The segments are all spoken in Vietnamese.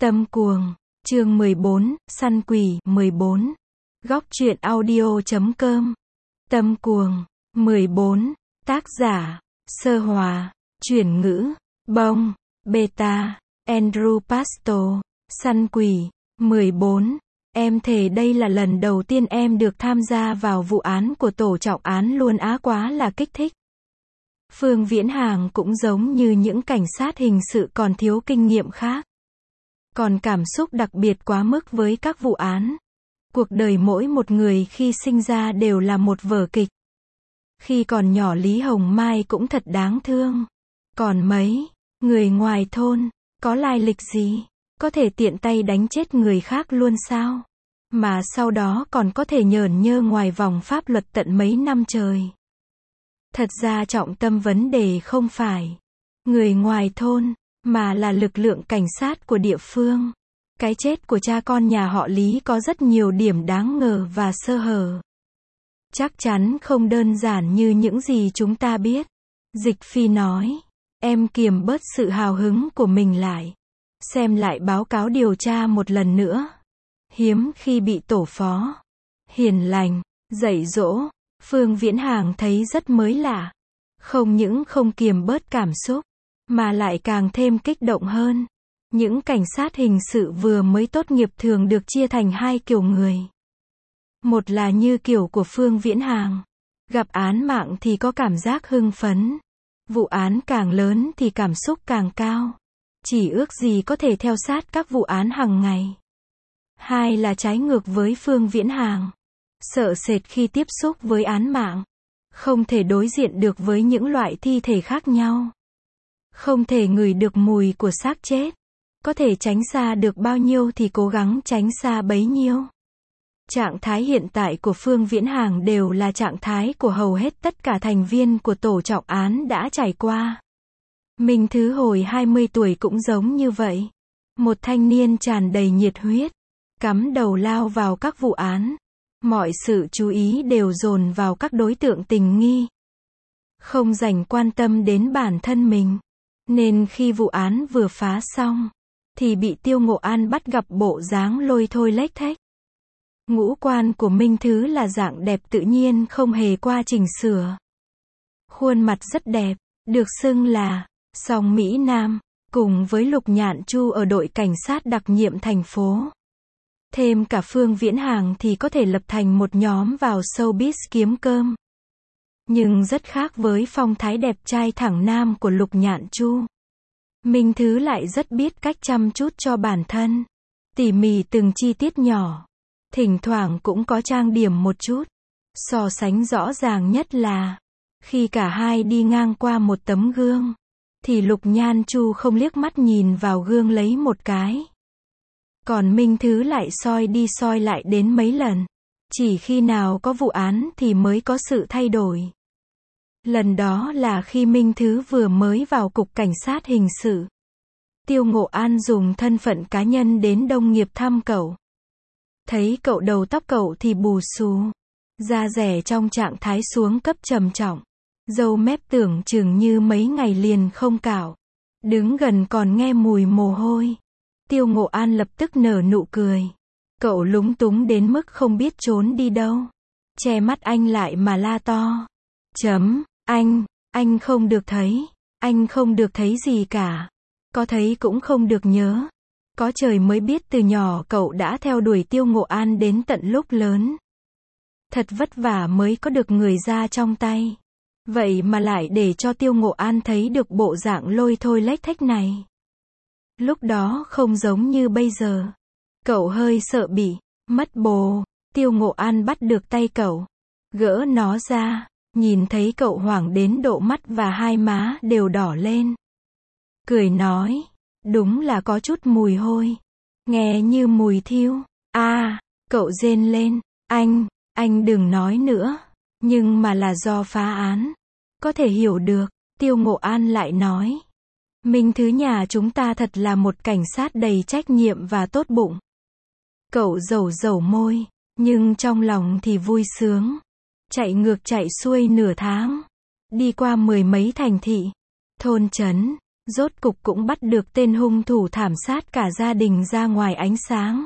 Tâm cuồng, chương 14, săn quỷ, 14. Góc truyện audio.com. Tâm cuồng, 14. Tác giả, Sơ Hòa, chuyển ngữ, Bông, Beta, Andrew Pasto. Săn quỷ, 14. Em thề đây là lần đầu tiên em được tham gia vào vụ án của tổ trọng án luôn á, quá là kích thích. Phương Viễn Hàng cũng giống như những cảnh sát hình sự còn thiếu kinh nghiệm khác. Còn cảm xúc đặc biệt quá mức với các vụ án. Cuộc đời mỗi một người khi sinh ra đều là một vở kịch. Khi còn nhỏ Lý Hồng Mai cũng thật đáng thương. Còn mấy người ngoài thôn, có lai lịch gì, có thể tiện tay đánh chết người khác luôn sao? Mà sau đó còn có thể nhởn nhơ ngoài vòng pháp luật tận mấy năm trời. Thật ra trọng tâm vấn đề không phải người ngoài thôn, mà là lực lượng cảnh sát của địa phương. Cái chết của cha con nhà họ Lý có rất nhiều điểm đáng ngờ và sơ hở. Chắc chắn không đơn giản như những gì chúng ta biết. Dịch Phi nói. Em kiềm bớt sự hào hứng của mình lại. Xem lại báo cáo điều tra một lần nữa. Hiếm khi bị tổ phó hiền lành dạy dỗ, Phương Viễn Hàng thấy rất mới lạ. Không những không kiềm bớt cảm xúc, mà lại càng thêm kích động hơn. Những cảnh sát hình sự vừa mới tốt nghiệp thường được chia thành hai kiểu người. Một là như kiểu của Phương Viễn Hàng. Gặp án mạng thì có cảm giác hưng phấn. Vụ án càng lớn thì cảm xúc càng cao. Chỉ ước gì có thể theo sát các vụ án hàng ngày. Hai là trái ngược với Phương Viễn Hàng. Sợ sệt khi tiếp xúc với án mạng. Không thể đối diện được với những loại thi thể khác nhau. Không thể ngửi được mùi của xác chết. Có thể tránh xa được bao nhiêu thì cố gắng tránh xa bấy nhiêu. Trạng thái hiện tại của Phương Viễn Hàng đều là trạng thái của hầu hết tất cả thành viên của tổ trọng án đã trải qua. Minh Thứ hồi 20 tuổi cũng giống như vậy. Một thanh niên tràn đầy nhiệt huyết, cắm đầu lao vào các vụ án. Mọi sự chú ý đều dồn vào các đối tượng tình nghi. Không dành quan tâm đến bản thân mình. Nên khi vụ án vừa phá xong, thì bị Tiêu Ngộ An bắt gặp bộ dáng lôi thôi lếch thếch. Ngũ quan của Minh Thứ là dạng đẹp tự nhiên không hề qua chỉnh sửa. Khuôn mặt rất đẹp, được xưng là song Mỹ Nam, cùng với Lục Nhạn Chu ở đội cảnh sát đặc nhiệm thành phố. Thêm cả Phương Viễn Hàng thì có thể lập thành một nhóm vào showbiz kiếm cơm. Nhưng rất khác với phong thái đẹp trai thẳng nam của Lục Nhạn Chu. Minh Thứ lại rất biết cách chăm chút cho bản thân. Tỉ mỉ từng chi tiết nhỏ. Thỉnh thoảng cũng có trang điểm một chút. So sánh rõ ràng nhất là khi cả hai đi ngang qua một tấm gương, thì Lục Nhan Chu không liếc mắt nhìn vào gương lấy một cái. Còn Minh Thứ lại soi đi soi lại đến mấy lần. Chỉ khi nào có vụ án thì mới có sự thay đổi. Lần đó là khi Minh Thứ vừa mới vào cục cảnh sát hình sự. Tiêu Ngộ An dùng thân phận cá nhân đến Đông Nghiệp thăm cậu. Thấy cậu đầu tóc cậu thì bù xù, da dẻ trong trạng thái xuống cấp trầm trọng, râu mép tưởng chừng như mấy ngày liền không cạo. Đứng gần còn nghe mùi mồ hôi. Tiêu Ngộ An lập tức nở nụ cười. Cậu lúng túng đến mức không biết trốn đi đâu. Che mắt anh lại mà la to. Anh không được thấy. Anh không được thấy gì cả. Có thấy cũng không được nhớ. Có trời mới biết từ nhỏ cậu đã theo đuổi Tiêu Ngộ An đến tận lúc lớn. Thật vất vả mới có được người ra trong tay. Vậy mà lại để cho Tiêu Ngộ An thấy được bộ dạng lôi thôi lếch thếch này. Lúc đó không giống như bây giờ. Cậu hơi sợ bị mất bồ. Tiêu Ngộ An bắt được tay cậu, gỡ nó ra, nhìn thấy cậu hoảng đến độ mắt và hai má đều đỏ lên. Cười nói, đúng là có chút mùi hôi. Nghe như mùi thiêu. Cậu rên lên, anh đừng nói nữa. Nhưng mà là do phá án. Có thể hiểu được. Tiêu Ngộ An lại nói. Minh Thứ nhà chúng ta thật là một cảnh sát đầy trách nhiệm và tốt bụng. Cậu dẩu môi, nhưng trong lòng thì vui sướng. Chạy ngược chạy xuôi nửa tháng. Đi qua 10 mấy thành thị, thôn trấn, Rốt cục cũng bắt được tên hung thủ thảm sát cả gia đình ra ngoài ánh sáng.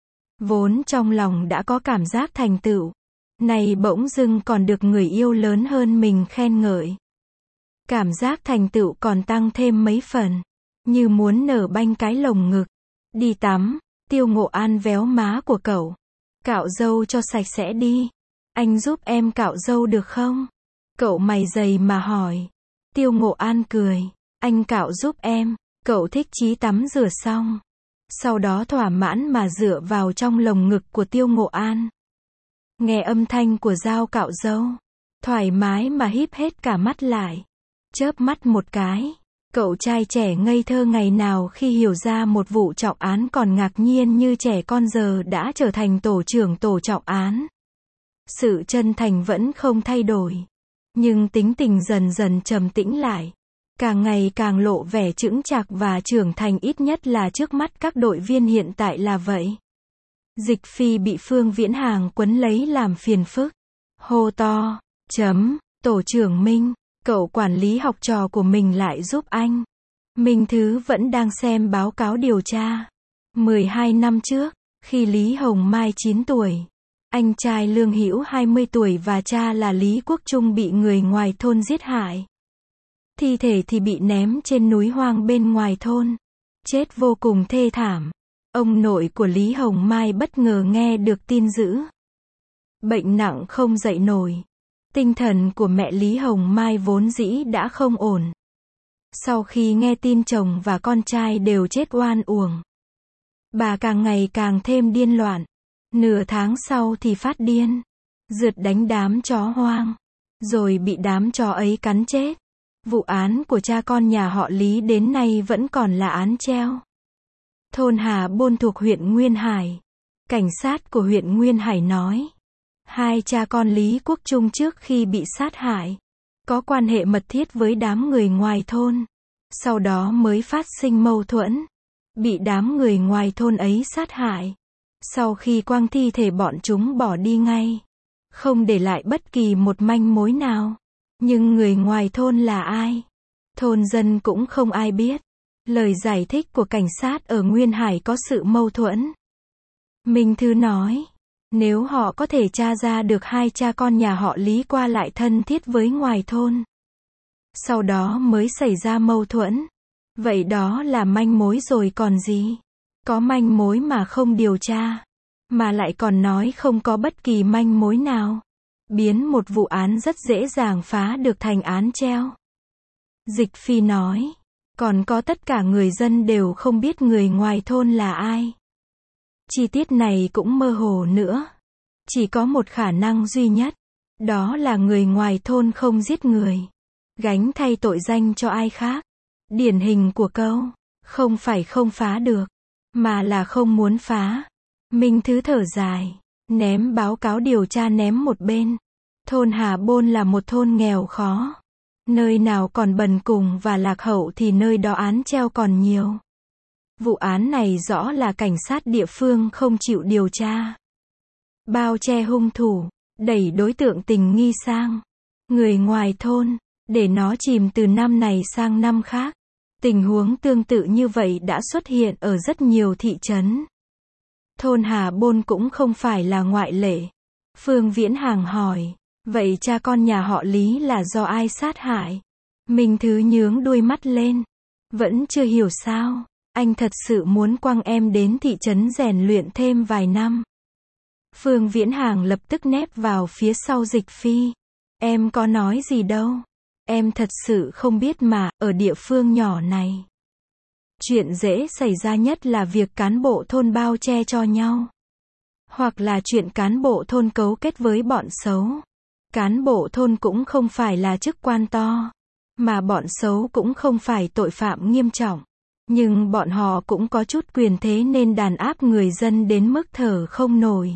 Vốn trong lòng đã có cảm giác thành tựu, này bỗng dưng còn được người yêu lớn hơn mình khen ngợi. Cảm giác thành tựu còn tăng thêm mấy phần, như muốn nở banh cái lồng ngực. Đi tắm, Tiêu Ngộ An véo má của cậu. Cạo râu cho sạch sẽ đi. Anh giúp em cạo râu được không? Cậu mày dày mà hỏi. Tiêu Ngộ An cười. Anh cạo giúp em. Cậu thích chí tắm rửa xong. Sau đó thỏa mãn mà dựa vào trong lồng ngực của Tiêu Ngộ An. Nghe âm thanh của dao cạo râu. Thoải mái mà híp hết cả mắt lại. Chớp mắt một cái. Cậu trai trẻ ngây thơ ngày nào khi hiểu ra một vụ trọng án còn ngạc nhiên như trẻ con giờ đã trở thành tổ trưởng tổ trọng án. Sự chân thành vẫn không thay đổi. Nhưng tính tình dần dần trầm tĩnh lại. Càng ngày càng lộ vẻ chững chạc và trưởng thành, ít nhất là trước mắt các đội viên hiện tại là vậy. Dịch Phi bị Phương Viễn Hàng quấn lấy làm phiền phức. Hô to, tổ trưởng Minh, cậu quản lý học trò của mình lại giúp anh. Minh Thứ vẫn đang xem báo cáo điều tra. 12 năm trước, khi Lý Hồng Mai 9 tuổi, anh trai Lương Hữu 20 tuổi và cha là Lý Quốc Trung bị người ngoài thôn giết hại. Thi thể thì bị ném trên núi hoang bên ngoài thôn. Chết vô cùng thê thảm. Ông nội của Lý Hồng Mai bất ngờ nghe được tin dữ. Bệnh nặng không dậy nổi. Tinh thần của mẹ Lý Hồng Mai vốn dĩ đã không ổn. Sau khi nghe tin chồng và con trai đều chết oan uổng, bà càng ngày càng thêm điên loạn. Nửa tháng sau thì phát điên, rượt đánh đám chó hoang, rồi bị đám chó ấy cắn chết. Vụ án của cha con nhà họ Lý đến nay vẫn còn là án treo. Thôn Hà Bôn thuộc huyện Nguyên Hải. Cảnh sát của huyện Nguyên Hải nói, hai cha con Lý Quốc Trung trước khi bị sát hại, có quan hệ mật thiết với đám người ngoài thôn. Sau đó mới phát sinh mâu thuẫn, bị đám người ngoài thôn ấy sát hại. Sau khi quăng thi thể bọn chúng bỏ đi ngay, không để lại bất kỳ một manh mối nào. Nhưng người ngoài thôn là ai? Thôn dân cũng không ai biết. Lời giải thích của cảnh sát ở Nguyên Hải có sự mâu thuẫn. Minh Thư nói, nếu họ có thể tra ra được hai cha con nhà họ Lý qua lại thân thiết với ngoài thôn, sau đó mới xảy ra mâu thuẫn, vậy đó là manh mối rồi còn gì? Có manh mối mà không điều tra, mà lại còn nói không có bất kỳ manh mối nào, biến một vụ án rất dễ dàng phá được thành án treo. Dịch Phi nói, còn có tất cả người dân đều không biết người ngoài thôn là ai. Chi tiết này cũng mơ hồ nữa. Chỉ có một khả năng duy nhất, đó là người ngoài thôn không giết người, gánh thay tội danh cho ai khác. Điển hình của câu, không phải không phá được, mà là không muốn phá. Minh Thứ thở dài, ném báo cáo điều tra ném một bên. Thôn Hà Bôn là một thôn nghèo khó. Nơi nào còn bần cùng và lạc hậu thì nơi đó án treo còn nhiều. Vụ án này rõ là cảnh sát địa phương không chịu điều tra. Bao che hung thủ, đẩy đối tượng tình nghi sang người ngoài thôn, để nó chìm từ năm này sang năm khác. Tình huống tương tự như vậy đã xuất hiện ở rất nhiều thị trấn. Thôn Hà Bôn cũng không phải là ngoại lệ. Phương Viễn Hàng hỏi, vậy cha con nhà họ Lý là do ai sát hại? Minh Thứ nhướng đuôi mắt lên. Vẫn chưa hiểu sao? Anh thật sự muốn quăng em đến thị trấn rèn luyện thêm vài năm. Phương Viễn Hàng lập tức nép vào phía sau Dịch Phi. Em có nói gì đâu. Em thật sự không biết mà, ở địa phương nhỏ này. Chuyện dễ xảy ra nhất là việc cán bộ thôn bao che cho nhau. Hoặc là chuyện cán bộ thôn cấu kết với bọn xấu. Cán bộ thôn cũng không phải là chức quan to. Mà bọn xấu cũng không phải tội phạm nghiêm trọng. Nhưng bọn họ cũng có chút quyền thế nên đàn áp người dân đến mức thở không nổi.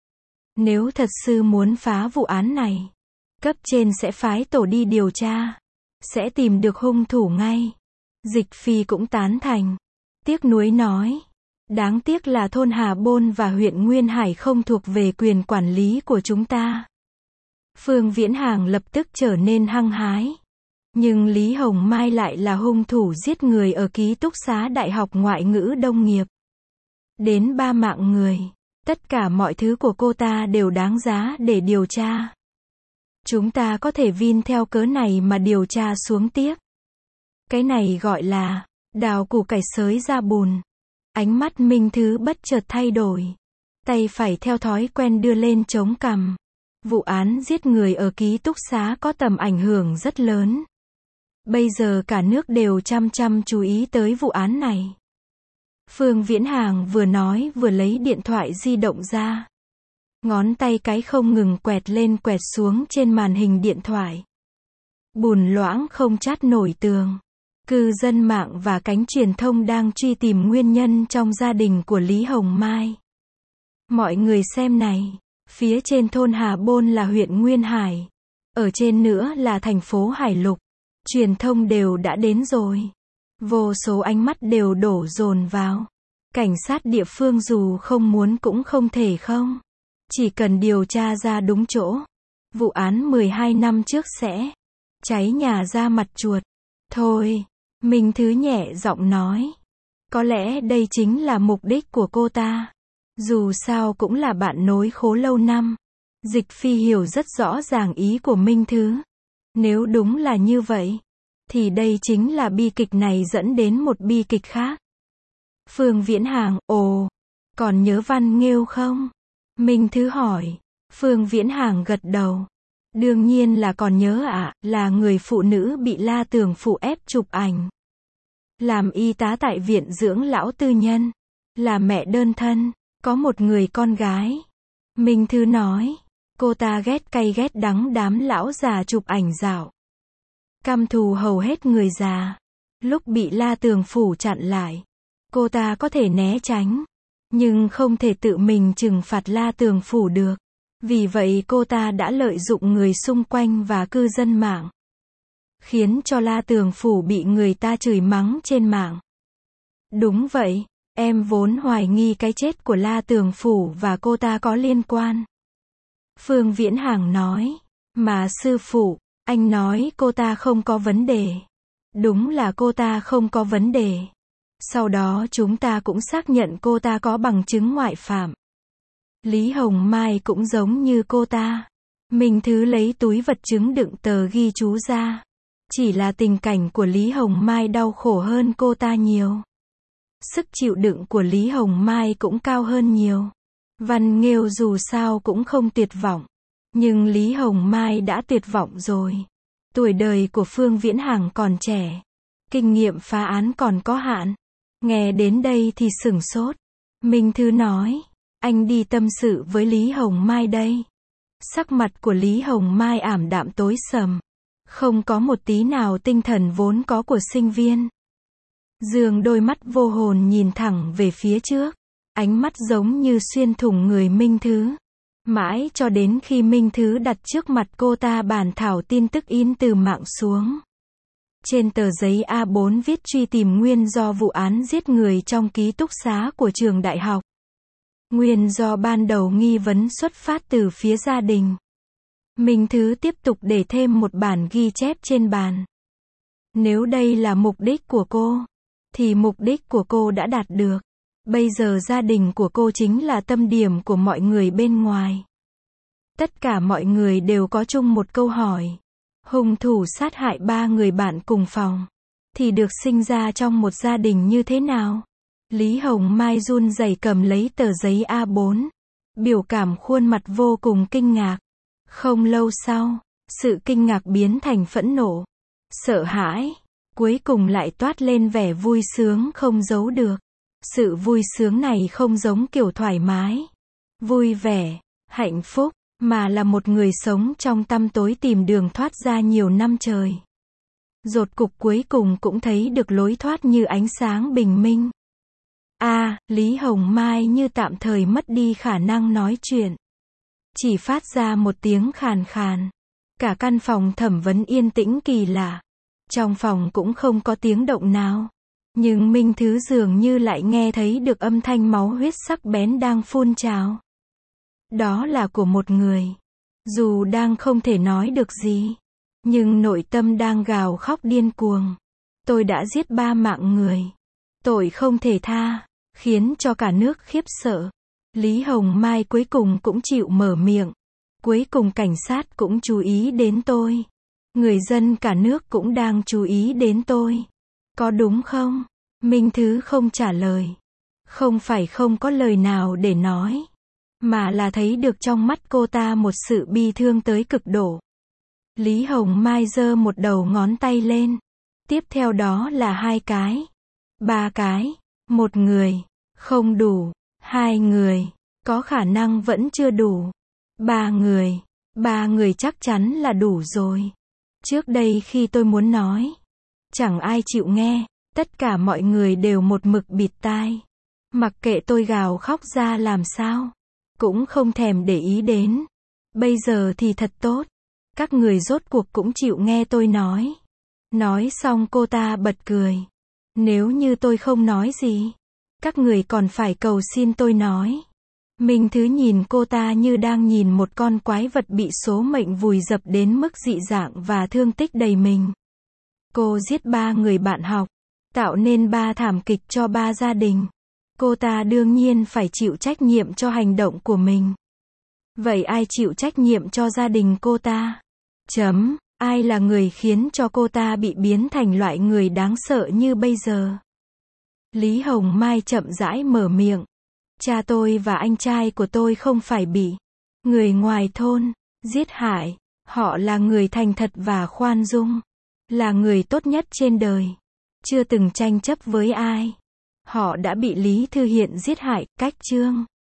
Nếu thật sự muốn phá vụ án này, cấp trên sẽ phái tổ đi điều tra, sẽ tìm được hung thủ ngay. Dịch Phi cũng tán thành. Tiếc nuối nói, đáng tiếc là thôn Hà Bôn và huyện Nguyên Hải không thuộc về quyền quản lý của chúng ta. Phương Viễn Hàng lập tức trở nên hăng hái. Nhưng Lý Hồng Mai lại là hung thủ giết người ở ký túc xá Đại học Ngoại ngữ Đông Nghiệp. Đến 3 mạng người. Tất cả mọi thứ của cô ta đều đáng giá để điều tra. Chúng ta có thể vin theo cớ này mà điều tra xuống tiếp. Cái này gọi là đào củ cải xới ra bùn. Ánh mắt Minh Thứ bất chợt thay đổi. Tay phải theo thói quen đưa lên chống cằm. Vụ án giết người ở ký túc xá có tầm ảnh hưởng rất lớn. Bây giờ cả nước đều chăm chú ý tới vụ án này. Phương Viễn Hàng vừa nói vừa lấy điện thoại di động ra. Ngón tay cái không ngừng quẹt lên quẹt xuống trên màn hình điện thoại. Bùn loãng không chát nổi tường. Cư dân mạng và cánh truyền thông đang truy tìm nguyên nhân trong gia đình của Lý Hồng Mai. Mọi người xem này. Phía trên thôn Hà Bôn là huyện Nguyên Hải. Ở trên nữa là thành phố Hải Lục. Truyền thông đều đã đến rồi. Vô số ánh mắt đều đổ dồn vào. Cảnh sát địa phương dù không muốn cũng không thể không. Chỉ cần điều tra ra đúng chỗ. Vụ án 12 năm trước sẽ cháy nhà ra mặt chuột. Thôi, Minh Thứ nhẹ giọng nói. Có lẽ đây chính là mục đích của cô ta. Dù sao cũng là bạn nối khố lâu năm. Dịch Phi hiểu rất rõ ràng ý của Minh Thứ. Nếu đúng là như vậy, thì đây chính là bi kịch này dẫn đến một bi kịch khác. Phương Viễn Hàng, ồ, còn nhớ Văn Nghêu không? Minh Thứ hỏi. Phương Viễn Hàng gật đầu. Đương nhiên là còn nhớ ạ, là người phụ nữ bị La Tường Phủ ép chụp ảnh. Làm y tá tại viện dưỡng lão tư nhân. Là mẹ đơn thân, có một người con gái. Minh Thứ nói. Cô ta ghét cay ghét đắng đám lão già chụp ảnh dạo. Căm thù hầu hết người già. Lúc bị La Tường Phủ chặn lại, cô ta có thể né tránh, nhưng không thể tự mình trừng phạt La Tường Phủ được. Vì vậy cô ta đã lợi dụng người xung quanh và cư dân mạng, khiến cho La Tường Phủ bị người ta chửi mắng trên mạng. Đúng vậy, em vốn hoài nghi cái chết của La Tường Phủ và cô ta có liên quan. Phương Viễn Hàng nói. Mà sư phụ, anh nói cô ta không có vấn đề. Đúng là cô ta không có vấn đề. Sau đó chúng ta cũng xác nhận cô ta có bằng chứng ngoại phạm. Lý Hồng Mai cũng giống như cô ta. Minh Thứ lấy túi vật chứng đựng tờ ghi chú ra. Chỉ là tình cảnh của Lý Hồng Mai đau khổ hơn cô ta nhiều. Sức chịu đựng của Lý Hồng Mai cũng cao hơn nhiều. Văn Nghêu dù sao cũng không tuyệt vọng. Nhưng Lý Hồng Mai đã tuyệt vọng rồi. Tuổi đời của Phương Viễn Hàng còn trẻ. Kinh nghiệm phá án còn có hạn. Nghe đến đây thì sửng sốt. Minh Thứ nói. Anh đi tâm sự với Lý Hồng Mai đây. Sắc mặt của Lý Hồng Mai ảm đạm tối sầm. Không có một tí nào tinh thần vốn có của sinh viên. Dương đôi mắt vô hồn nhìn thẳng về phía trước. Ánh mắt giống như xuyên thủng người Minh Thứ. Mãi cho đến khi Minh Thứ đặt trước mặt cô ta bản thảo tin tức in từ mạng xuống. Trên tờ giấy A4 viết truy tìm nguyên do vụ án giết người trong ký túc xá của trường đại học. Nguyên do ban đầu nghi vấn xuất phát từ phía gia đình. Minh Thứ tiếp tục để thêm một bản ghi chép trên bàn. Nếu đây là mục đích của cô, thì mục đích của cô đã đạt được. Bây giờ gia đình của cô chính là tâm điểm của mọi người bên ngoài. Tất cả mọi người đều có chung một câu hỏi. Hung thủ sát hại 3 người bạn cùng phòng, thì được sinh ra trong một gia đình như thế nào? Lý Hồng Mai run rẩy cầm lấy tờ giấy A4. Biểu cảm khuôn mặt vô cùng kinh ngạc. Không lâu sau, sự kinh ngạc biến thành phẫn nộ, sợ hãi, cuối cùng lại toát lên vẻ vui sướng không giấu được. Sự vui sướng này không giống kiểu thoải mái, vui vẻ, hạnh phúc, mà là một người sống trong tăm tối tìm đường thoát ra nhiều năm trời. Rốt cục cuối cùng cũng thấy được lối thoát như ánh sáng bình minh. Lý Hồng Mai như tạm thời mất đi khả năng nói chuyện. Chỉ phát ra một tiếng khàn khàn. Cả căn phòng thẩm vấn yên tĩnh kỳ lạ. Trong phòng cũng không có tiếng động nào. Nhưng Minh Thứ dường như lại nghe thấy được âm thanh máu huyết sắc bén đang phun trào. Đó là của một người. Dù đang không thể nói được gì, Nhưng nội tâm đang gào khóc điên cuồng. Tôi đã giết 3 mạng người. Tội không thể tha, khiến cho cả nước khiếp sợ. Lý Hồng Mai cuối cùng cũng chịu mở miệng. Cuối cùng cảnh sát cũng chú ý đến tôi. Người dân cả nước cũng đang chú ý đến tôi. Có đúng không? Minh Thứ không trả lời. Không phải không có lời nào để nói, mà là thấy được trong mắt cô ta một sự bi thương tới cực độ. Lý Hồng Mai giơ một đầu ngón tay lên. Tiếp theo đó là 2 cái. 3 cái. 1 người. Không đủ. 2 người. Có khả năng vẫn chưa đủ. 3 người. 3 người chắc chắn là đủ rồi. Trước đây khi tôi muốn nói, chẳng ai chịu nghe. Tất cả mọi người đều một mực bịt tai. Mặc kệ tôi gào khóc ra làm sao, cũng không thèm để ý đến. Bây giờ thì thật tốt. Các người rốt cuộc cũng chịu nghe tôi nói. Nói xong cô ta bật cười. Nếu như tôi không nói gì, các người còn phải cầu xin tôi nói. Minh Thứ nhìn cô ta như đang nhìn một con quái vật bị số mệnh vùi dập đến mức dị dạng và thương tích đầy mình. Cô giết 3 người bạn học, tạo nên 3 thảm kịch cho 3 gia đình. Cô ta đương nhiên phải chịu trách nhiệm cho hành động của mình. Vậy ai chịu trách nhiệm cho gia đình cô ta? Ai là người khiến cho cô ta bị biến thành loại người đáng sợ như bây giờ? Lý Hồng Mai chậm rãi mở miệng. Cha tôi và anh trai của tôi không phải bị người ngoài thôn giết hại. Họ là người thành thật và khoan dung. Là người tốt nhất trên đời. Chưa từng tranh chấp với ai. Họ đã bị Lý Thư Hiện giết hại, cách chương.